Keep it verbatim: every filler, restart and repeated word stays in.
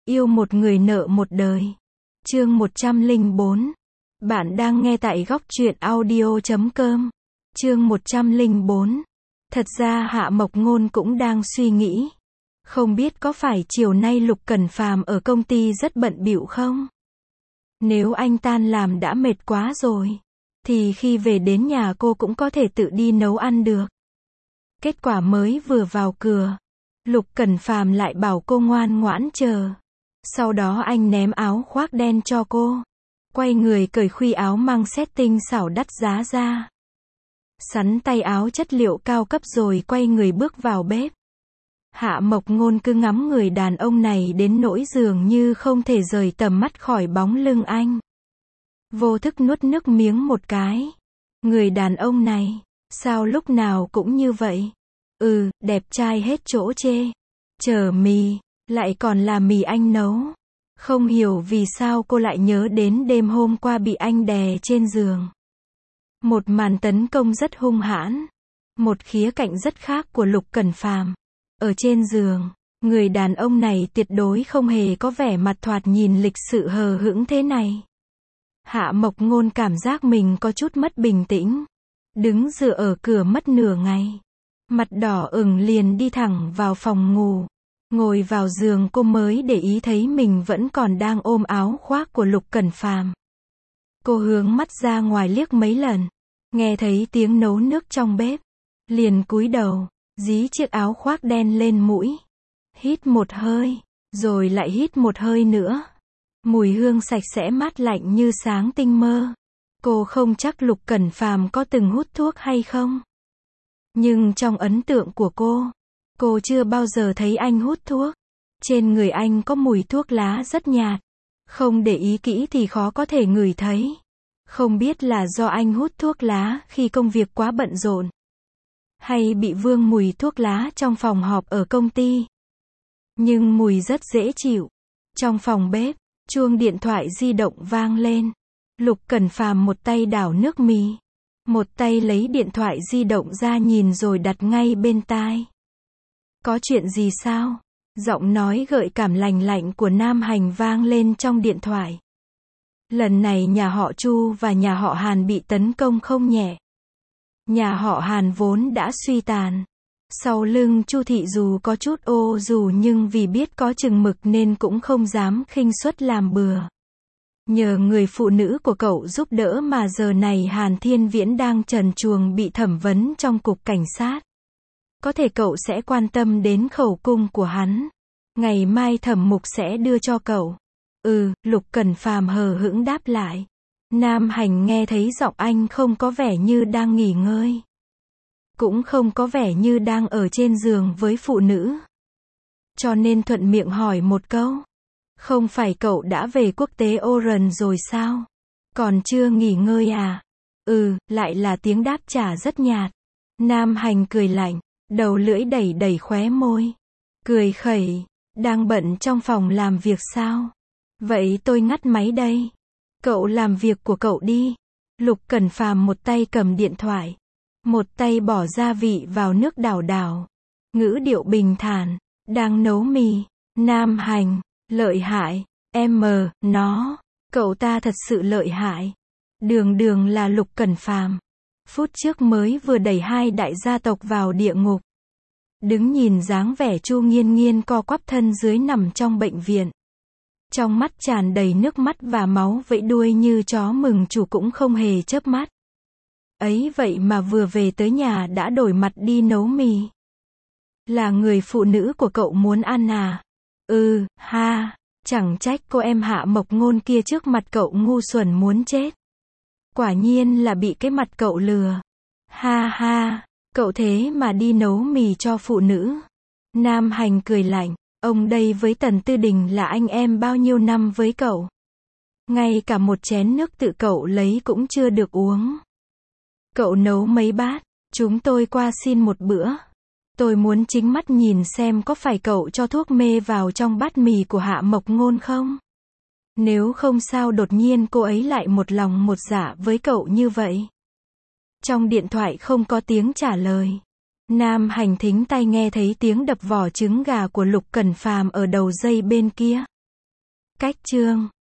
Yêu một người nợ một đời. Chương một trăm lẻ bốn. Bạn đang nghe tại góc truyện audio chấm com. Chương một trăm lẻ bốn. Thật ra Hạ Mộc Ngôn cũng đang suy nghĩ. Không biết có phải chiều nay Lục Cẩn Phàm ở công ty rất bận bịu không? Nếu anh tan làm đã mệt quá rồi, thì khi về đến nhà cô cũng có thể tự đi nấu ăn được. Kết quả mới vừa vào cửa, Lục Cẩn Phàm lại bảo cô ngoan ngoãn chờ. Sau đó anh ném áo khoác đen cho cô. Quay người cởi khuy áo mang set tinh xảo đắt giá ra. Sắn tay áo chất liệu cao cấp rồi quay người bước vào bếp. Hạ Mộc Ngôn cứ ngắm người đàn ông này đến nỗi dường như không thể rời tầm mắt khỏi bóng lưng anh. Vô thức nuốt nước miếng một cái. Người đàn ông này, sao lúc nào cũng như vậy? Ừ, đẹp trai hết chỗ chê. Chờ mì, lại còn là mì anh nấu. Không hiểu vì sao cô lại nhớ đến đêm hôm qua bị anh đè trên giường. Một màn tấn công rất hung hãn. Một khía cạnh rất khác của Lục Cẩn Phàm. Ở trên giường, người đàn ông này tuyệt đối không hề có vẻ mặt thoạt nhìn lịch sự hờ hững thế này. Hạ Mộc Ngôn cảm giác mình có chút mất bình tĩnh. Đứng dựa ở cửa mất nửa ngày. Mặt đỏ ửng liền đi thẳng vào phòng ngủ. Ngồi vào giường cô mới để ý thấy mình vẫn còn đang ôm áo khoác của Lục Cẩn Phàm. Cô hướng mắt ra ngoài liếc mấy lần. Nghe thấy tiếng nấu nước trong bếp. Liền cúi đầu, dí chiếc áo khoác đen lên mũi. Hít một hơi, rồi lại hít một hơi nữa. Mùi hương sạch sẽ mát lạnh như sáng tinh mơ. Cô không chắc Lục Cẩn Phàm có từng hút thuốc hay không. Nhưng trong ấn tượng của cô, cô chưa bao giờ thấy anh hút thuốc. Trên người anh có mùi thuốc lá rất nhạt. Không để ý kỹ thì khó có thể ngửi thấy. Không biết là do anh hút thuốc lá khi công việc quá bận rộn, hay bị vương mùi thuốc lá trong phòng họp ở công ty. Nhưng mùi rất dễ chịu. Trong phòng bếp, chuông điện thoại di động vang lên. Lục Cẩn Phàm một tay đảo nước mì, một tay lấy điện thoại di động ra nhìn rồi đặt ngay bên tai. Có chuyện gì sao? Giọng nói gợi cảm lành lạnh của Nam Hành vang lên trong điện thoại. Lần này nhà họ Chu và nhà họ Hàn bị tấn công không nhẹ. Nhà họ Hàn vốn đã suy tàn. Sau lưng Chu thị dù có chút ô dù nhưng vì biết có chừng mực nên cũng không dám khinh suất làm bừa. Nhờ người phụ nữ của cậu giúp đỡ mà giờ này Hàn Thiên Viễn đang trần truồng bị thẩm vấn trong cục cảnh sát. Có thể cậu sẽ quan tâm đến khẩu cung của hắn. Ngày mai thẩm mục sẽ đưa cho cậu. Ừ, Lục Cẩn Phàm hờ hững đáp lại. Nam Hành nghe thấy giọng anh không có vẻ như đang nghỉ ngơi. Cũng không có vẻ như đang ở trên giường với phụ nữ. Cho nên thuận miệng hỏi một câu. Không phải cậu đã về quốc tế Oran rồi sao? Còn chưa nghỉ ngơi à? Ừ, lại là tiếng đáp trả rất nhạt. Nam Hành cười lạnh, đầu lưỡi đẩy đẩy khóe môi. Cười khẩy, đang bận trong phòng làm việc sao? Vậy tôi ngắt máy đây. Cậu làm việc của cậu đi. Lục Cẩn Phàm một tay cầm điện thoại, một tay bỏ gia vị vào nước đảo đảo. Ngữ điệu bình thản, đang nấu mì. Nam Hành, lợi hại, em mờ, nó, cậu ta thật sự lợi hại. Đường đường là Lục Cẩn Phàm. Phút trước mới vừa đẩy hai đại gia tộc vào địa ngục. Đứng nhìn dáng vẻ Chu Nghiên Nghiên co quắp thân dưới nằm trong bệnh viện. Trong mắt tràn đầy nước mắt và máu vẫy đuôi như chó mừng chủ cũng không hề chớp mắt. Ấy vậy mà vừa về tới nhà đã đổi mặt đi nấu mì. Là người phụ nữ của cậu muốn ăn à? Ừ, ha, chẳng trách cô em Hạ Mộc Ngôn kia trước mặt cậu ngu xuẩn muốn chết. Quả nhiên là bị cái mặt cậu lừa. Ha ha, cậu thế mà đi nấu mì cho phụ nữ. Nam Hành cười lạnh. Ông đây với Tần Tư Đình là anh em bao nhiêu năm với cậu. Ngay cả một chén nước tự cậu lấy cũng chưa được uống. Cậu nấu mấy bát, chúng tôi qua xin một bữa. Tôi muốn chính mắt nhìn xem có phải cậu cho thuốc mê vào trong bát mì của Hạ Mộc Ngôn không? Nếu không sao đột nhiên cô ấy lại một lòng một dạ với cậu như vậy. Trong điện thoại không có tiếng trả lời. Nam Hành thính tai nghe thấy tiếng đập vỏ trứng gà của Lục Cẩn Phàm ở đầu dây bên kia. Cách chương